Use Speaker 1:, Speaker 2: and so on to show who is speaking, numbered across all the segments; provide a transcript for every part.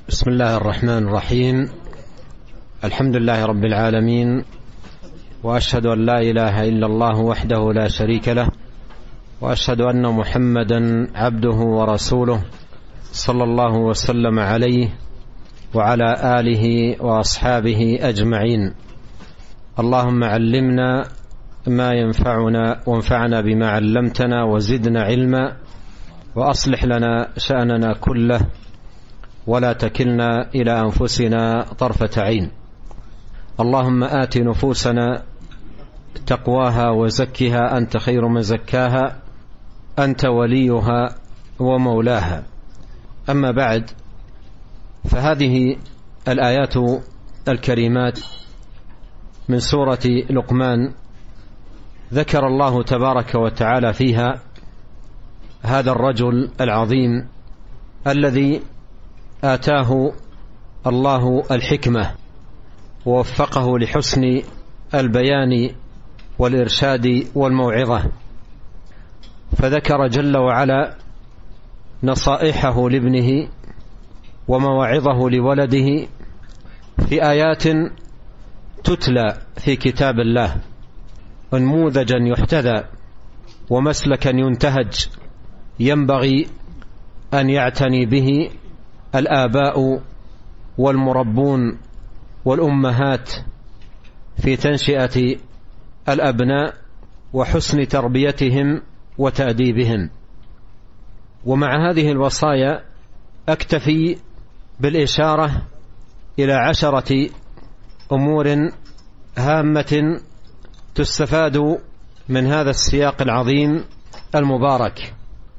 Speaker 1: بسم الله الرحمن الرحيم. الحمد لله رب العالمين، وأشهد أن لا إله إلا الله وحده لا شريك له، وأشهد أن محمدا عبده ورسوله صلى الله وسلم عليه وعلى آله وأصحابه أجمعين. اللهم علمنا ما ينفعنا وانفعنا بما علمتنا وزدنا علما، وأصلح لنا شأننا كله ولا تكلنا إلى أنفسنا طرفة عين. اللهم آت نفوسنا تقواها وزكها أنت خير من زكاها، أنت وليها ومولاها. أما بعد، فهذه الآيات الكريمات من سورة لقمان ذكر الله تبارك وتعالى فيها هذا الرجل العظيم الذي آتاه الله الحكمة ووفقه لحسن البيان والإرشاد والموعظة، فذكر جل وعلا نصائحه لابنه ومواعظه لولده في آيات تتلى في كتاب الله، انموذجا يحتذى ومسلكا ينتهج ينبغي أن يعتني به الآباء والمربون والأمهات في تنشئة الأبناء وحسن تربيتهم وتأديبهم. ومع هذه الوصايا أكتفي بالإشارة إلى 10 أمور هامة تستفاد من هذا السياق العظيم المبارك.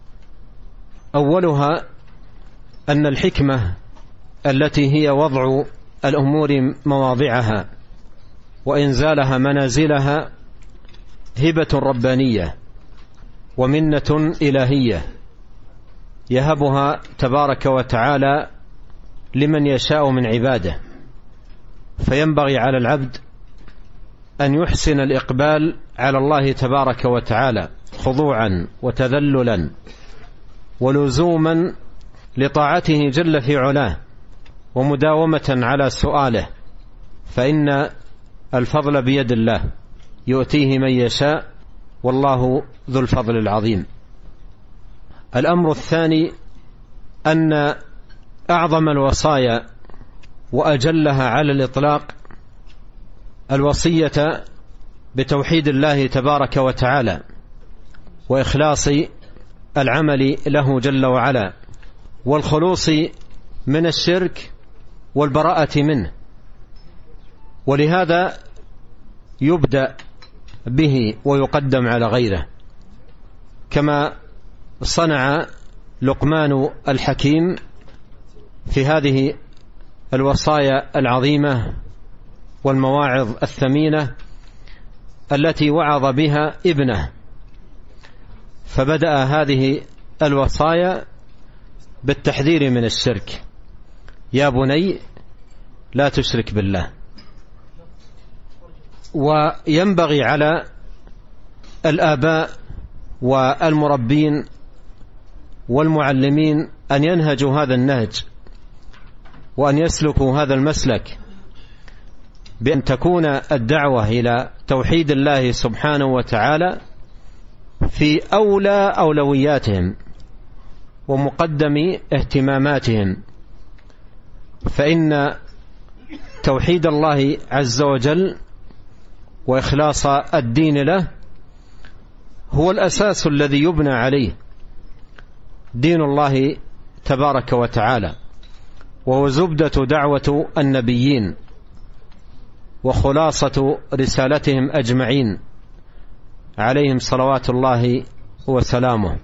Speaker 1: أولها أن الحكمة التي هي وضع الأمور مواضعها وإنزالها منازلها هبة ربانية ومنة إلهية يهبها تبارك وتعالى لمن يشاء من عباده، فينبغي على العبد أن يحسن الإقبال على الله تبارك وتعالى خضوعا وتذللا ولزوما لطاعته جل في علاه ومداومة على سؤاله، فإن الفضل بيد الله يؤتيه من يشاء والله ذو الفضل العظيم. الأمر الثاني أن أعظم الوصايا وأجلها على الإطلاق الوصية بتوحيد الله تبارك وتعالى وإخلاص العمل له جل وعلا والخلوص من الشرك والبراءة منه، ولهذا يبدأ به ويقدم على غيره، كما صنع لقمان الحكيم في هذه الوصايا العظيمة والمواعظ الثمينة التي وعظ بها ابنه، فبدأ هذه الوصايا بالتحذير من الشرك: يا بني لا تشرك بالله. وينبغي على الآباء والمربين والمعلمين أن ينهجوا هذا النهج وأن يسلكوا هذا المسلك، بأن تكون الدعوة إلى توحيد الله سبحانه وتعالى في أولى أولوياتهم ومقدم اهتماماتهم، فإن توحيد الله عز وجل وإخلاص الدين له هو الأساس الذي يبنى عليه دين الله تبارك وتعالى، وهو زبدة دعوة النبيين وخلاصة رسالتهم أجمعين عليهم صلوات الله وسلامه.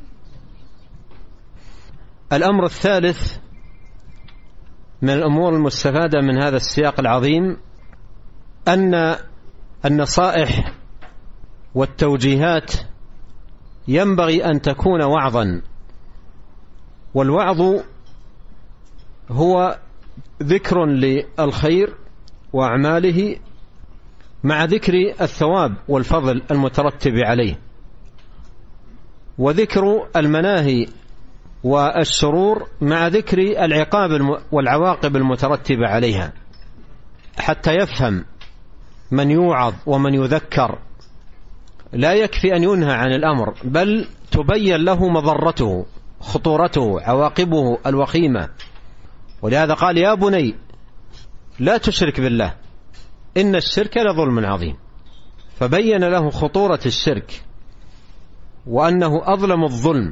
Speaker 1: الأمر الثالث من الأمور المستفادة من هذا السياق العظيم أن النصائح والتوجيهات ينبغي أن تكون وعظا، والوعظ هو ذكر للخير وأعماله مع ذكر الثواب والفضل المترتب عليه، وذكر المناهي والشرور مع ذكر العقاب والعواقب المترتبة عليها، حتى يفهم من يوعظ ومن يذكر. لا يكفي أن ينهى عن الأمر، بل تبين له مضرته، خطورته، عواقبه الوخيمة. ولهذا قال: يا بني لا تشرك بالله إن الشرك لظلم عظيم. فبين له خطورة الشرك، وأنه أظلم الظلم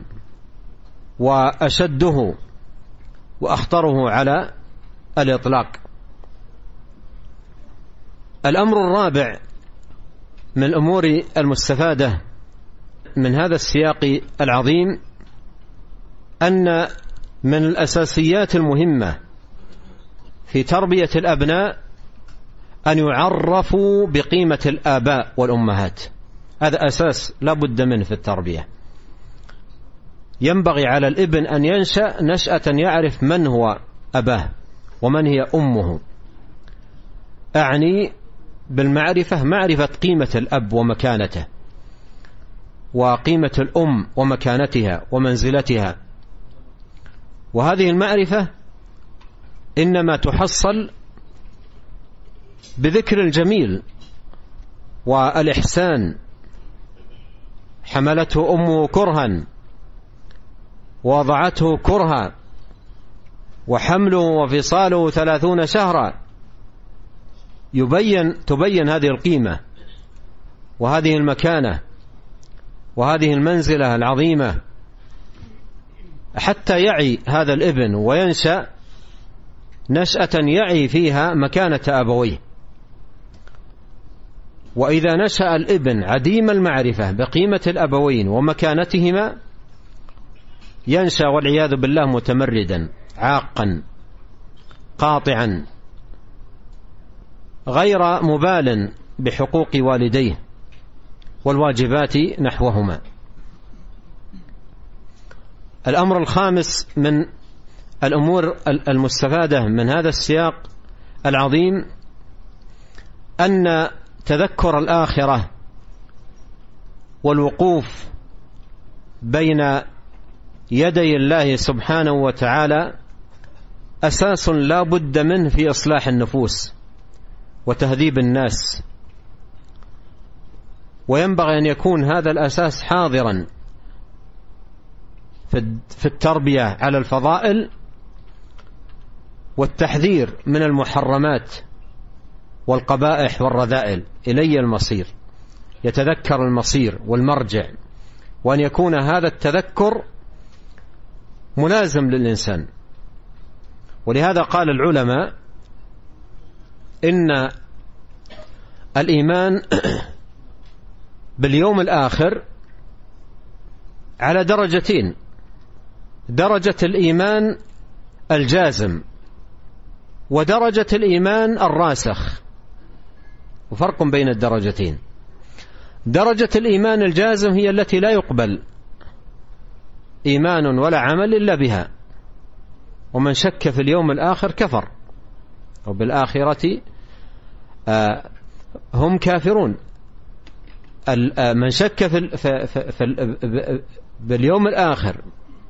Speaker 1: وأشده وأخطره على الإطلاق. الأمر الرابع من الأمور المستفادة من هذا السياق العظيم أن من الأساسيات المهمة في تربية الأبناء أن يعرفوا بقيمة الآباء والأمهات. هذا أساس لا بد منه في التربية. ينبغي على الابن أن ينشأ نشأة يعرف من هو أباه ومن هي أمه. أعني بالمعرفة معرفة قيمة الأب ومكانته، وقيمة الأم ومكانتها ومنزلتها. وهذه المعرفة إنما تحصل بذكر الجميل والإحسان. حملته أمه كرها ووضعته كرها، وحمله وفصاله 30 شهرا. تبين هذه القيمة وهذه المكانة وهذه المنزلة العظيمة، حتى يعي هذا الابن وينشأ نشأة يعي فيها مكانة أبويه. وإذا نشأ الابن عديم المعرفة بقيمة الأبوين ومكانتهما، ينشأ والعياذ بالله متمردا عاقا قاطعا غير مبال بحقوق والديه والواجبات نحوهما. الأمر الخامس من الأمور المستفادة من هذا السياق العظيم أن تذكر الآخرة والوقوف بين يدي الله سبحانه وتعالى أساس لا بد منه في إصلاح النفوس وتهذيب الناس. وينبغي أن يكون هذا الأساس حاضرا في التربية على الفضائل والتحذير من المحرمات والقبائح والرذائل. إلي المصير، يتذكر المصير والمرجع، وأن يكون هذا التذكر ملازم للإنسان. ولهذا قال العلماء إن الإيمان باليوم الآخر على درجتين: درجة الإيمان الجازم ودرجة الإيمان الراسخ، وفرق بين الدرجتين. درجة الإيمان الجازم هي التي لا يقبل إيمان ولا عمل إلا بها، ومن شك في اليوم الآخر كفر، وبالآخرة هم كافرون. من شك باليوم الآخر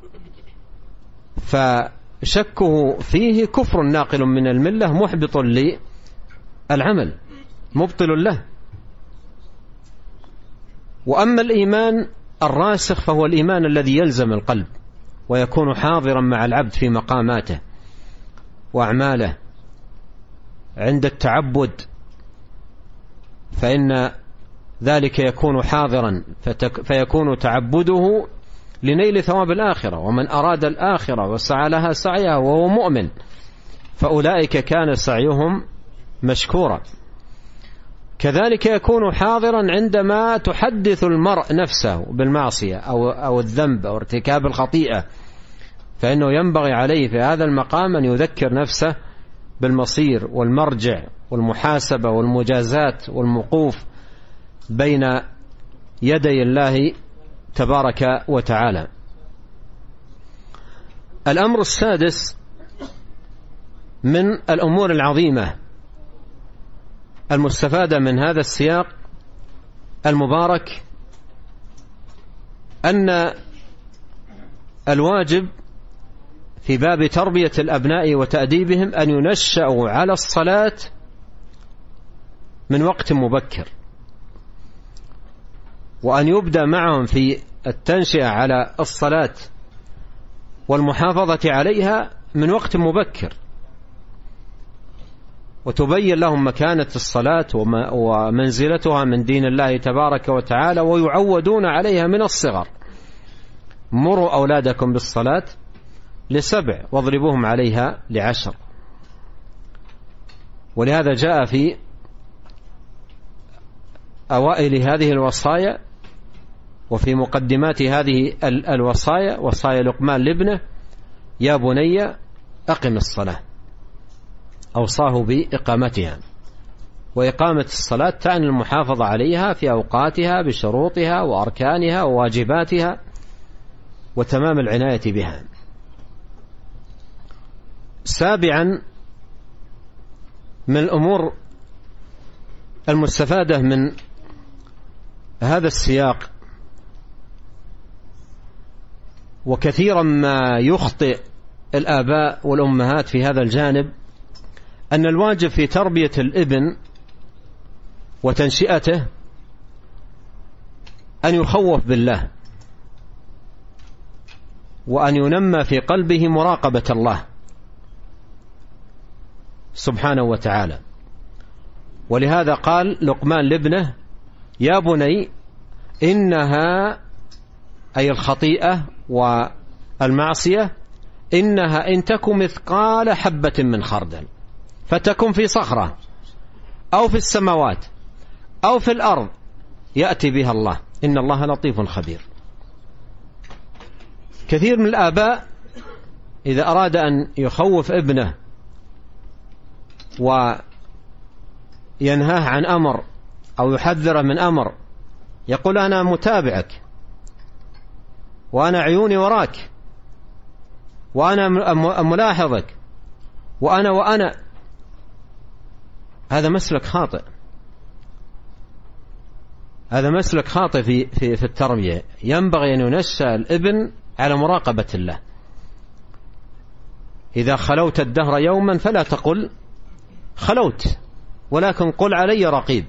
Speaker 1: فشكه فيه كفر ناقل من الملة محبط للعمل مبطل له. وأما الإيمان الراسخ فهو الإيمان الذي يلزم القلب ويكون حاضرا مع العبد في مقاماته وأعماله عند التعبد، فإن ذلك يكون حاضرا فيكون تعبده لنيل ثواب الآخرة. ومن أراد الآخرة وسعى لها سعيها وهو مؤمن فأولئك كان سعيهم مشكورا. كذلك يكون حاضرا عندما تحدث المرء نفسه بالمعصية أو الذنب أو ارتكاب الخطيئة، فإنه ينبغي عليه في هذا المقام أن يذكر نفسه بالمصير والمرجع والمحاسبة والمجازات والموقوف بين يدي الله تبارك وتعالى. الأمر السادس من الأمور العظيمة المستفادة من هذا السياق المبارك أن الواجب في باب تربية الأبناء وتأديبهم أن ينشأوا على الصلاة من وقت مبكر، وأن يبدأ معهم في التنشئة على الصلاة والمحافظة عليها من وقت مبكر، وتبين لهم مكانة الصلاة ومنزلتها من دين الله تبارك وتعالى، ويعودون عليها من الصغر. مروا أولادكم بالصلاة ل7 واضربوهم عليها ل10. ولهذا جاء في أوائل هذه الوصايا وفي مقدمات هذه الوصايا وصايا لقمان لابنه: يا بني أقم الصلاة. أوصاه بإقامتها، وإقامة الصلاة تعني المحافظة عليها في أوقاتها بشروطها وأركانها وواجباتها وتمام العناية بها. 7 من الأمور المستفادة من هذا السياق، وكثيرا ما يخطئ الآباء والأمهات في هذا الجانب، أن الواجب في تربية الابن وتنشئته أن يخوف بالله، وأن ينمى في قلبه مراقبة الله سبحانه وتعالى. ولهذا قال لقمان لابنه: يا بني إنها، أي الخطيئة والمعصية، إنها إن تك مثقال حبة من خردل فتكن في صخرة أو في السماوات أو في الأرض يأتي بها الله إن الله لطيف خبير. كثير من الآباء إذا أراد أن يخوف ابنه وينهاه عن أمر أو يحذره من أمر يقول: أنا متابعك، وأنا عيوني وراك، وأنا ملاحظك، وأنا. هذا مسلك خاطئ، هذا مسلك خاطئ في التربية. ينبغي أن ينشأ الابن على مراقبة الله. إذا خلوت الدهر يوما فلا تقل خلوت، ولكن قل علي رقيب.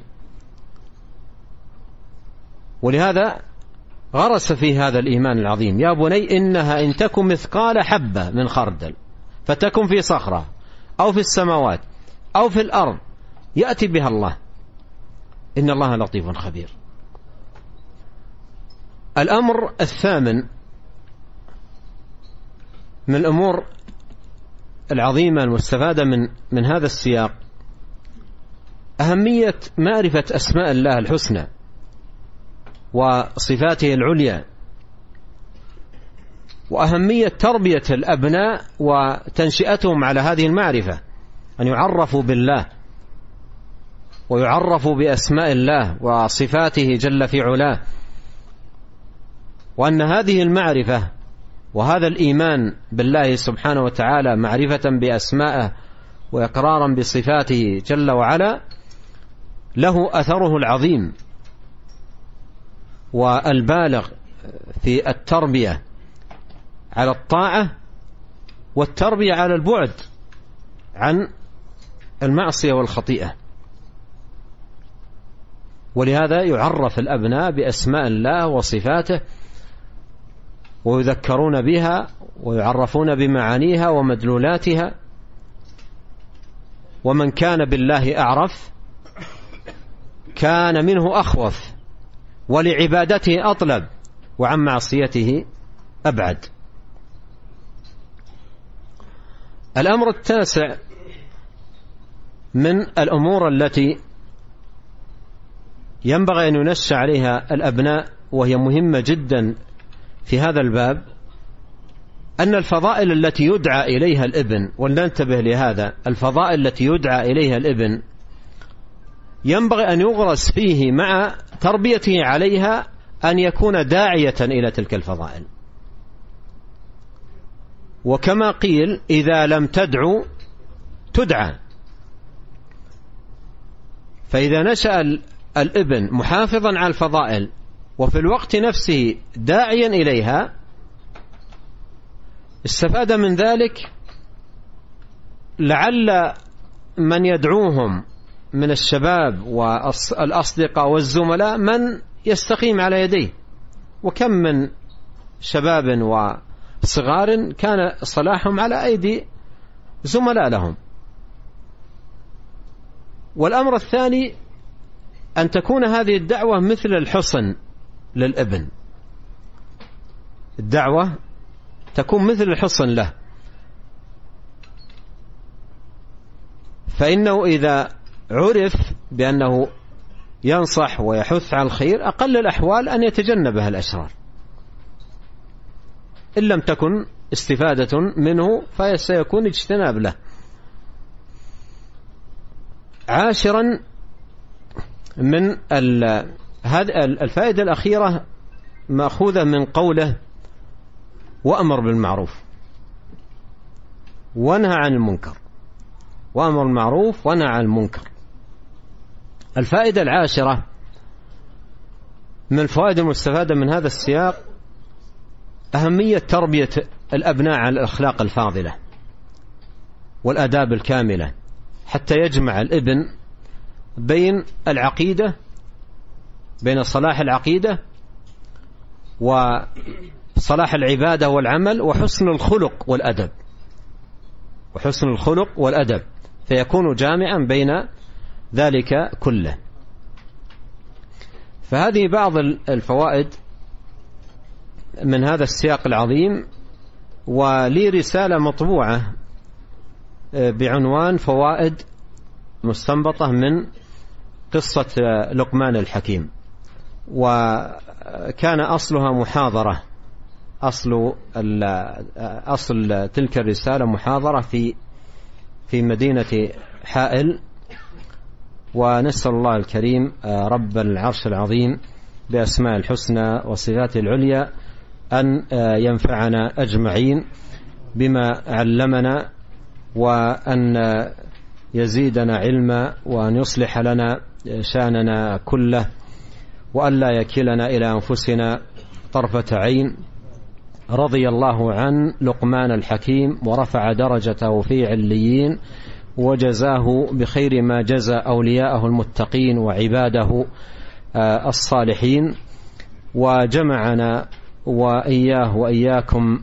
Speaker 1: ولهذا غرس في هذا الإيمان العظيم: يا بني إنها إن تكن مثقال حبة من خردل فتكن في صخرة أو في السماوات أو في الأرض يأتي بها الله إن الله لطيف خبير. الأمر 8 من الأمور العظيمة المستفادة من هذا السياق أهمية معرفة أسماء الله الحسنى وصفاته العليا، وأهمية تربية الأبناء وتنشئتهم على هذه المعرفة، أن يعرفوا بالله ويعرفوا بأسماء الله وصفاته جل في علاه، وأن هذه المعرفة وهذا الإيمان بالله سبحانه وتعالى معرفة بأسمائه وإقرارا بصفاته جل وعلا له أثره العظيم والبالغ في التربية على الطاعة والتربية على البعد عن المعصية والخطيئة. ولهذا يعرف الأبناء بأسماء الله وصفاته ويذكرون بها ويعرفون بمعانيها ومدلولاتها. ومن كان بالله أعرف كان منه أخوف، ولعبادته أطلب، وعن معصيته أبعد. الأمر 9 من الأمور التي ينبغي أن ينشأ عليها الأبناء وهي مهمة جدا في هذا الباب، أن الفضائل التي يدعى إليها الابن، ولننتبه لهذا، الفضائل التي يدعى إليها الابن ينبغي أن يغرس فيه مع تربيته عليها أن يكون داعية إلى تلك الفضائل. وكما قيل: إذا لم تدعو تدعى. فإذا نشأ الابن محافظا على الفضائل وفي الوقت نفسه داعيا إليها استفاد من ذلك لعل من يدعوهم من الشباب والأصدقاء والزملاء من يستقيم على يديه، وكم من شباب وصغار كان صلاحهم على أيدي زملاء لهم. والأمر الثاني أن تكون هذه الدعوة مثل الحصن للابن، الدعوة تكون مثل الحصن له، فإنه إذا عرف بأنه ينصح ويحث على الخير أقل الأحوال أن يتجنبها الأشرار، إن لم تكن استفادة منه فسيكون اجتناب له. عاشرا من هذه الفائدة الأخيرة مأخوذة من قوله وأمر بالمعروف ونهى عن المنكر، وأمر بالمعروف ونهى عن المنكر. الفائدة العاشرة من الفوائد المستفادة من هذا السياق أهمية تربية الأبناء على الأخلاق الفاضلة والآداب الكاملة، حتى يجمع الابن بين العقيدة، بين صلاح العقيدة وصلاح العبادة والعمل وحسن الخلق والأدب، وحسن الخلق والأدب، فيكون جامعا بين ذلك كله. فهذه بعض الفوائد من هذا السياق العظيم. ولي رسالة مطبوعة بعنوان فوائد مستنبطة من قصة لقمان الحكيم، وكان أصلها محاضرة، أصل تلك الرسالة محاضرة في مدينة حائل. ونسأل الله الكريم رب العرش العظيم بأسماء الحسنى وصفاته العليا أن ينفعنا أجمعين بما علمنا، وأن يزيدنا علما، وأن يصلح لنا شأننا كله، وأن لا يكلنا إلى أنفسنا طرفة عين. رضي الله عن لقمان الحكيم ورفع درجته في عليين، وجزاه بخير ما جزى أولياءه المتقين وعباده الصالحين، وجمعنا وإياه وإياكم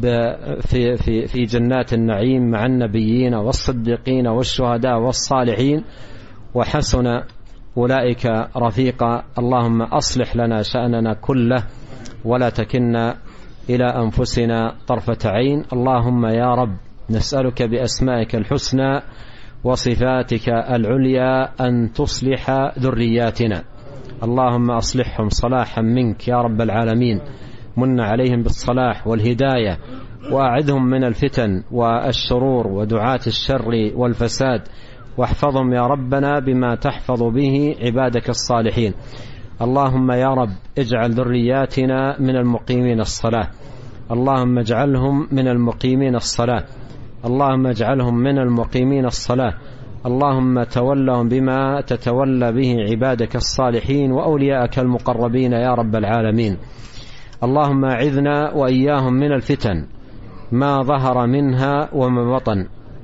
Speaker 1: في جنات النعيم مع النبيين والصديقين والشهداء والصالحين، وحسن أولئك رفيقا. اللهم أصلح لنا شأننا كله ولا تكلنا إلى أنفسنا طرفة عين. اللهم يا رب نسألك بأسمائك الحسنى وصفاتك العليا أن تصلح ذرياتنا، اللهم أصلحهم صلاحا منك يا رب العالمين، من عليهم بالصلاح والهداية، وأعذهم من الفتن والشرور ودعاة الشر والفساد، واحفظهم يا ربنا بما تحفظ به عبادك الصالحين. اللهم يا رب اجعل ذرياتنا من المقيمين الصلاة، اللهم اجعلهم من المقيمين الصلاة، اللهم اجعلهم من المقيمين الصلاة. اللهم تولهم بما تتولى به عبادك الصالحين وأولياءك المقربين يا رب العالمين. اللهم أعذنا وإياهم من الفتن ما ظهر منها وما بطن.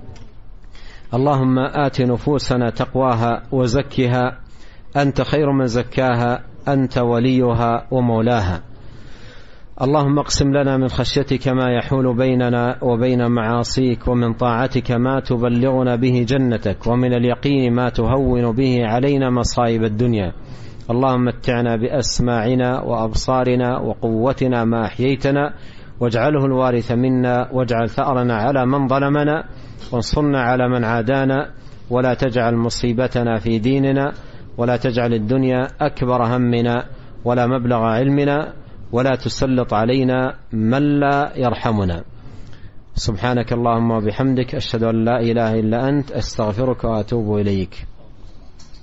Speaker 1: اللهم آت نفوسنا تقواها وزكها أنت خير من زكاها، أنت وليها ومولاها. اللهم اقسم لنا من خشيتك ما يحول بيننا وبين معاصيك، ومن طاعتك ما تبلغنا به جنتك، ومن اليقين ما تهون به علينا مصائب الدنيا. اللهم متعنا بأسماعنا وأبصارنا وقوتنا ما أحييتنا، واجعله الوارث منا، واجعل ثأرنا على من ظلمنا، وانصرنا على من عادانا، ولا تجعل مصيبتنا في ديننا، ولا تجعل الدنيا أكبر همنا ولا مبلغ علمنا، ولا تسلط علينا من لا يرحمنا. سبحانك اللهم وبحمدك، أشهد أن لا إله إلا أنت، أستغفرك وأتوب إليك.